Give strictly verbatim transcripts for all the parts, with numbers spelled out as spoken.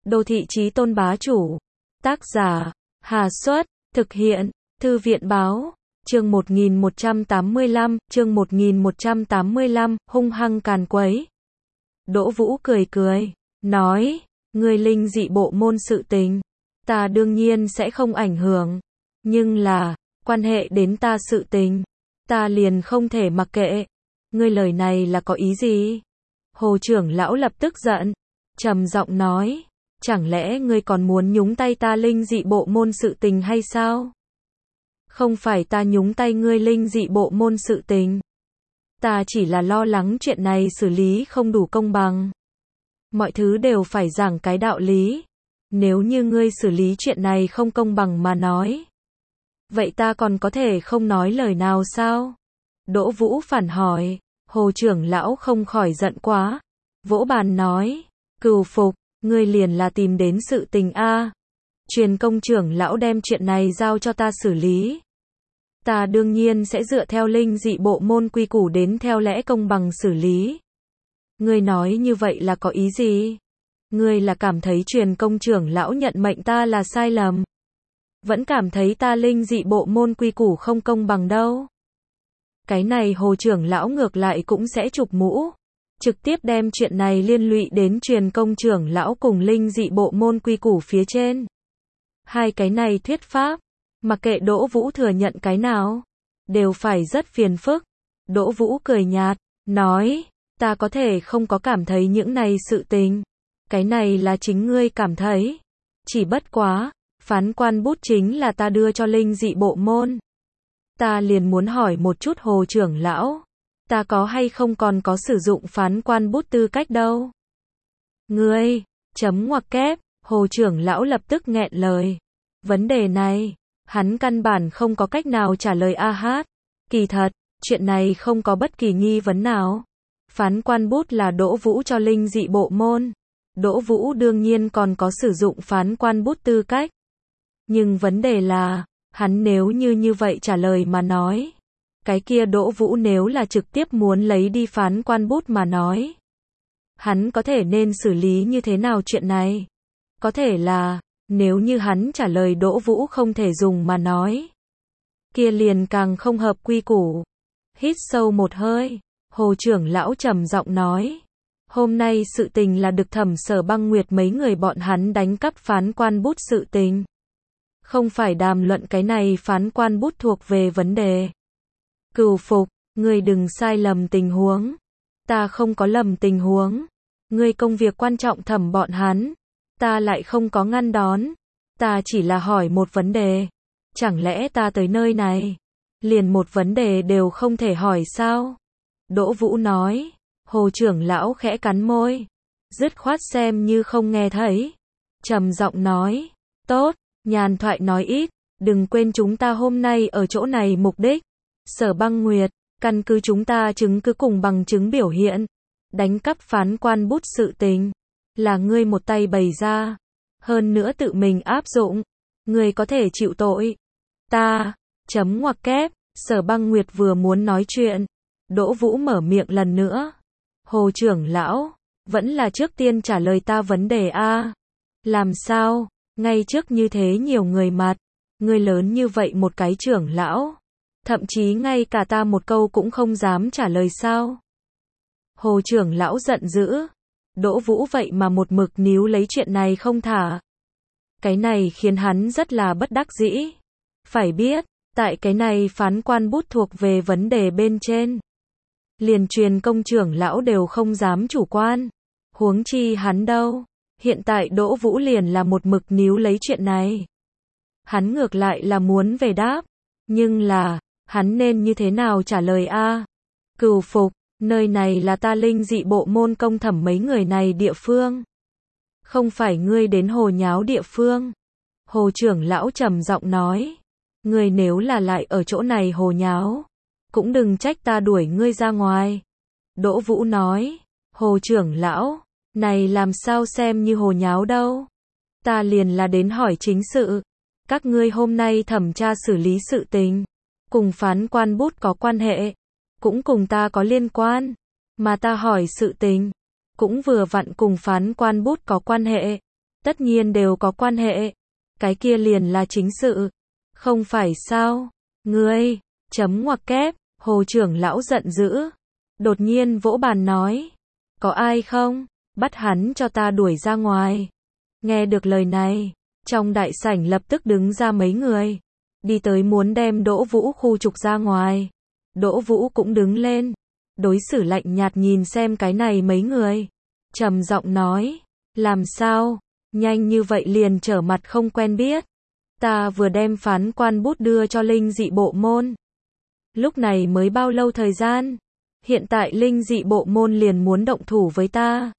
Đô thị chí tôn bá chủ. Tác giả, Hà Xuất, thực hiện, Thư viện Báo. Chương một nghìn một trăm tám mươi lăm, chương một nghìn một trăm tám mươi lăm, hung hăng càn quấy. Đỗ Vũ cười cười, nói, người linh dị bộ môn sự tình, ta đương nhiên sẽ không ảnh hưởng, nhưng là, quan hệ đến ta sự tình, ta liền không thể mặc kệ. Ngươi lời này là có ý gì? Hồ trưởng lão lập tức giận, trầm giọng nói, chẳng lẽ ngươi còn muốn nhúng tay ta linh dị bộ môn sự tình hay sao? Không phải ta nhúng tay ngươi linh dị bộ môn sự tình. Ta chỉ là lo lắng chuyện này xử lý không đủ công bằng. Mọi thứ đều phải giảng cái đạo lý. Nếu như ngươi xử lý chuyện này không công bằng mà nói, vậy ta còn có thể không nói lời nào sao? Đỗ Vũ phản hỏi. Hồ trưởng lão không khỏi giận quá, vỗ bàn nói, cừu phục, ngươi liền là tìm đến sự tình a. Truyền công trưởng lão đem chuyện này giao cho ta xử lý. Ta đương nhiên sẽ dựa theo linh dị bộ môn quy củ đến theo lẽ công bằng xử lý. Ngươi nói như vậy là có ý gì? Ngươi là cảm thấy truyền công trưởng lão nhận mệnh ta là sai lầm, vẫn cảm thấy ta linh dị bộ môn quy củ không công bằng đâu. Cái này Hồ trưởng lão ngược lại cũng sẽ chụp mũ, trực tiếp đem chuyện này liên lụy đến truyền công trưởng lão cùng linh dị bộ môn quy củ phía trên. Hai cái này thuyết pháp, mặc kệ Đỗ Vũ thừa nhận cái nào, đều phải rất phiền phức. Đỗ Vũ cười nhạt, nói, ta có thể không có cảm thấy những này sự tình, cái này là chính ngươi cảm thấy. Chỉ bất quá, phán quan bút chính là ta đưa cho linh dị bộ môn. Ta liền muốn hỏi một chút Hồ trưởng lão, ta có hay không còn có sử dụng phán quan bút tư cách đâu? Ngươi, chấm ngoặc kép, Hồ trưởng lão lập tức nghẹn lời. Vấn đề này, hắn căn bản không có cách nào trả lời a hát. Kỳ thật, chuyện này không có bất kỳ nghi vấn nào. Phán quan bút là Đỗ Vũ cho linh dị bộ môn. Đỗ Vũ đương nhiên còn có sử dụng phán quan bút tư cách. Nhưng vấn đề là, hắn nếu như như vậy trả lời mà nói, cái kia Đỗ Vũ nếu là trực tiếp muốn lấy đi phán quan bút mà nói, hắn có thể nên xử lý như thế nào chuyện này? Có thể là, nếu như hắn trả lời Đỗ Vũ không thể dùng mà nói, kia liền càng không hợp quy củ. Hít sâu một hơi, Hồ trưởng lão trầm giọng nói, hôm nay sự tình là Đực Thẩm Sở Băng Nguyệt mấy người bọn hắn đánh cắp phán quan bút sự tình. Không phải đàm luận cái này phán quan bút thuộc về vấn đề. Cừu phục, ngươi đừng sai lầm tình huống. Ta không có lầm tình huống. Ngươi công việc quan trọng thẩm bọn hắn. Ta lại không có ngăn đón. Ta chỉ là hỏi một vấn đề. Chẳng lẽ ta tới nơi này, liền một vấn đề đều không thể hỏi sao? Đỗ Vũ nói. Hồ trưởng lão khẽ cắn môi, dứt khoát xem như không nghe thấy. Trầm giọng nói, tốt. Nhàn thoại nói ít, đừng quên chúng ta hôm nay ở chỗ này mục đích. Sở Băng Nguyệt, căn cứ chúng ta chứng cứ cùng bằng chứng biểu hiện, đánh cắp phán quan bút sự tình, là ngươi một tay bày ra, hơn nữa tự mình áp dụng, ngươi có thể chịu tội. Ta, chấm ngoặc kép, Sở Băng Nguyệt vừa muốn nói chuyện, Đỗ Vũ mở miệng lần nữa. Hồ trưởng lão, vẫn là trước tiên trả lời ta vấn đề a. Làm sao? Ngay trước như thế nhiều người mặt, ngươi lớn như vậy một cái trưởng lão, thậm chí ngay cả ta một câu cũng không dám trả lời sao? Hồ trưởng lão giận dữ, Đỗ Vũ vậy mà một mực níu lấy chuyện này không thả. Cái này khiến hắn rất là bất đắc dĩ. Phải biết, tại cái này phán quan bút thuộc về vấn đề bên trên, liền truyền công trưởng lão đều không dám chủ quan, huống chi hắn đâu. Hiện tại Đỗ Vũ liền là một mực níu lấy chuyện này. Hắn ngược lại là muốn về đáp, nhưng là, hắn nên như thế nào trả lời a? Cừu phục, nơi này là ta linh dị bộ môn công thẩm mấy người này địa phương. Không phải ngươi đến hồ nháo địa phương. Hồ trưởng lão trầm giọng nói, ngươi nếu là lại ở chỗ này hồ nháo, cũng đừng trách ta đuổi ngươi ra ngoài. Đỗ Vũ nói, Hồ trưởng lão, này làm sao xem như hồ nháo đâu. Ta liền là đến hỏi chính sự. Các ngươi hôm nay thẩm tra xử lý sự tình, cùng phán quan bút có quan hệ, cũng cùng ta có liên quan. Mà ta hỏi sự tình, cũng vừa vặn cùng phán quan bút có quan hệ. tất nhiên đều có quan hệ. Cái kia liền là chính sự. Không phải sao? Ngươi, chấm ngoặc kép, Hồ trưởng lão giận dữ. Đột nhiên vỗ bàn nói. Có ai không? Bắt hắn cho ta đuổi ra ngoài. Nghe được lời này, trong đại sảnh lập tức đứng ra mấy người. Đi tới muốn đem Đỗ Vũ khu trục ra ngoài. Đỗ Vũ cũng đứng lên. Đối xử lạnh nhạt nhìn xem cái này mấy người. Trầm giọng nói. Làm sao? Nhanh như vậy liền trở mặt không quen biết. Ta vừa đem phán quan bút đưa cho linh dị bộ môn. Lúc này mới bao lâu thời gian? Hiện tại linh dị bộ môn liền muốn động thủ với ta.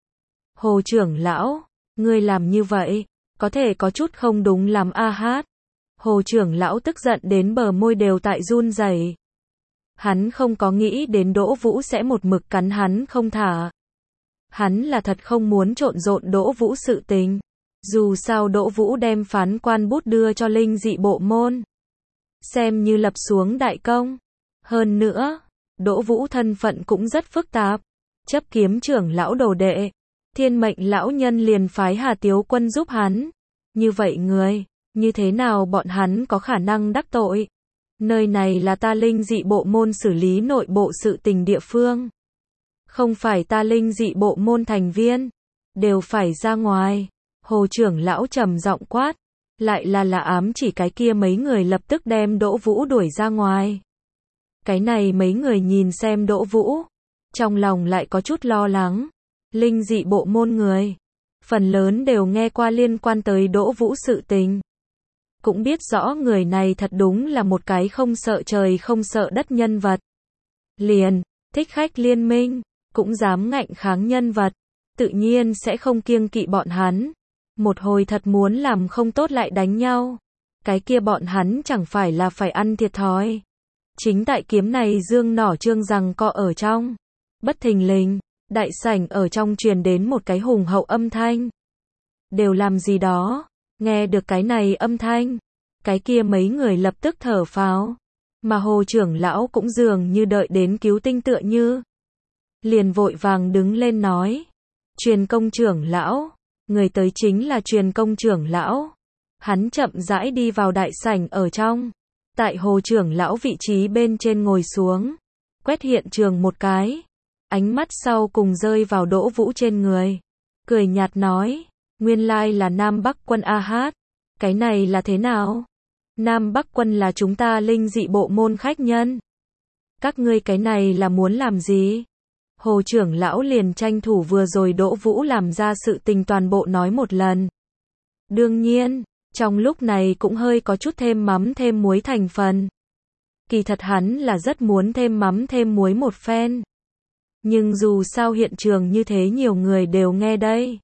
Hồ trưởng lão, ngươi làm như vậy, có thể có chút không đúng lắm a hát. Hồ trưởng lão tức giận đến bờ môi đều tại run rẩy. Hắn không có nghĩ đến Đỗ Vũ sẽ một mực cắn hắn không thả. Hắn là thật không muốn trộn rộn Đỗ Vũ sự tình. Dù sao Đỗ Vũ đem phán quan bút đưa cho linh dị bộ môn. Xem như lập xuống đại công. Hơn nữa, Đỗ Vũ thân phận cũng rất phức tạp. Chấp kiếm trưởng lão đồ đệ. Thiên mệnh lão nhân liền phái Hà Tiếu Quân giúp hắn. Như vậy người, như thế nào bọn hắn có khả năng đắc tội? Nơi này là ta linh dị bộ môn xử lý nội bộ sự tình địa phương. Không phải ta linh dị bộ môn thành viên. Đều phải ra ngoài. Hồ trưởng lão trầm giọng quát. Lại là là ám chỉ cái kia mấy người lập tức đem Đỗ Vũ đuổi ra ngoài. Cái này mấy người nhìn xem Đỗ Vũ. Trong lòng lại có chút lo lắng. Linh dị bộ môn người. Phần lớn đều nghe qua liên quan tới Đỗ Vũ sự tình. Cũng biết rõ người này thật đúng là một cái không sợ trời không sợ đất nhân vật. Liền, thích khách liên minh, cũng dám ngạnh kháng nhân vật. Tự nhiên sẽ không kiêng kỵ bọn hắn. Một hồi thật muốn làm không tốt lại đánh nhau. Cái kia bọn hắn chẳng phải là phải ăn thiệt thòi. Chính tại kiếm này dương nỏ trương rằng co ở trong. Bất thình lình, đại sảnh ở trong truyền đến một cái hùng hậu âm thanh. Đều làm gì đó? Nghe được cái này âm thanh. Cái kia mấy người lập tức thở phào. Mà Hồ trưởng lão cũng dường như đợi đến cứu tinh tựa như. Liền vội vàng đứng lên nói. Truyền công trưởng lão. Người tới chính là truyền công trưởng lão. Hắn chậm rãi đi vào đại sảnh ở trong. Tại Hồ trưởng lão vị trí bên trên ngồi xuống. Quét hiện trường một cái. Ánh mắt sau cùng rơi vào Đỗ Vũ trên người. Cười nhạt nói. Nguyên lai là Nam Bắc quân a hát. Cái này là thế nào? Nam Bắc quân là chúng ta linh dị bộ môn khách nhân. Các ngươi cái này là muốn làm gì? Hồ trưởng lão liền tranh thủ vừa rồi Đỗ Vũ làm ra sự tình toàn bộ nói một lần. Đương nhiên, trong lúc này cũng hơi có chút thêm mắm thêm muối thành phần. Kỳ thật hắn là rất muốn thêm mắm thêm muối một phen. Nhưng dù sao hiện trường như thế nhiều người đều nghe đây.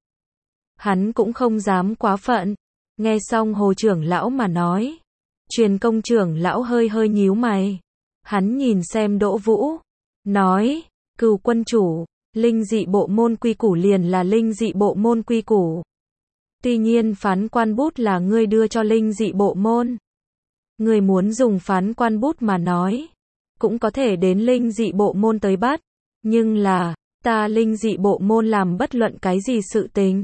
Hắn cũng không dám quá phận. Nghe xong Hồ trưởng lão mà nói. Truyền công trưởng lão hơi hơi nhíu mày. Hắn nhìn xem Đỗ Vũ. Nói, Cừu quân chủ, linh dị bộ môn quy củ liền là linh dị bộ môn quy củ. Tuy nhiên phán quan bút là ngươi đưa cho linh dị bộ môn. Ngươi muốn dùng phán quan bút mà nói. Cũng có thể đến linh dị bộ môn tới bắt. Nhưng là, ta linh dị bộ môn làm bất luận cái gì sự tình.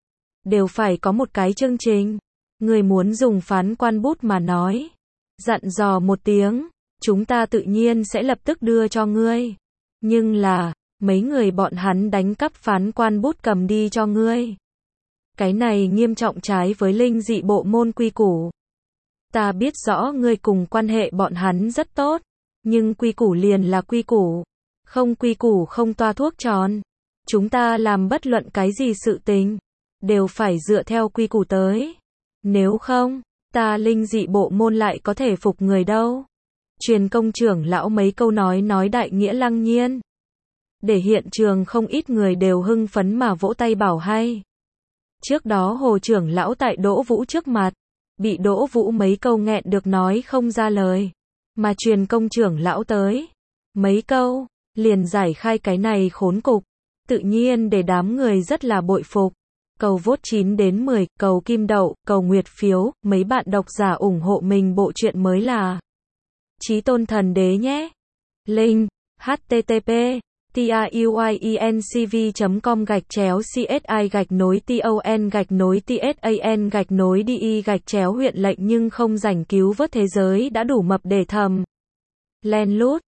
Đều phải có một cái chương trình. Ngươi muốn dùng phán quan bút mà nói. Dặn dò một tiếng, chúng ta tự nhiên sẽ lập tức đưa cho ngươi. Nhưng là, mấy người bọn hắn đánh cắp phán quan bút cầm đi cho ngươi. Cái này nghiêm trọng trái với linh dị bộ môn quy củ. Ta biết rõ ngươi cùng quan hệ bọn hắn rất tốt. Nhưng quy củ liền là quy củ. Không quy củ không toa thuốc tròn. Chúng ta làm bất luận cái gì sự tình. Đều phải dựa theo quy củ tới. Nếu không, ta linh dị bộ môn lại có thể phục người đâu. Truyền công trưởng lão mấy câu nói nói đại nghĩa lăng nhiên. Để hiện trường không ít người đều hưng phấn mà vỗ tay bảo hay. Trước đó Hồ trưởng lão tại Đỗ Vũ trước mặt. Bị Đỗ Vũ mấy câu nghẹn được nói không ra lời. Mà truyền công trưởng lão tới. Mấy câu, liền giải khai cái này khốn cục. Tự nhiên để đám người rất là bội phục. Cầu vote chín đến mười, cầu kim đậu, cầu nguyệt phiếu, mấy bạn độc giả ủng hộ mình bộ truyện mới là Chí Tôn Thần Đế nhé. Link, hát tê tê pê tiuyuyencv chấm com gạch chéo csi gạch nối ton gạch nối tsan gạch nối đi gạch chéo huyện lệnh nhưng không rảnh cứu vớt thế giới đã đủ mập để thầm len lút